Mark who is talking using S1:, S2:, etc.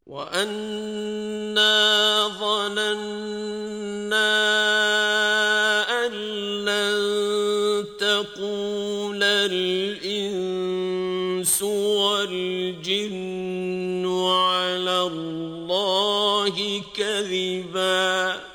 S1: وَأَنَّا ظَنَنَّا أَن لَّن تَقُولَ الْإِنسُ وَالْجِنُّ عَلَى اللَّهِ كَذِبًا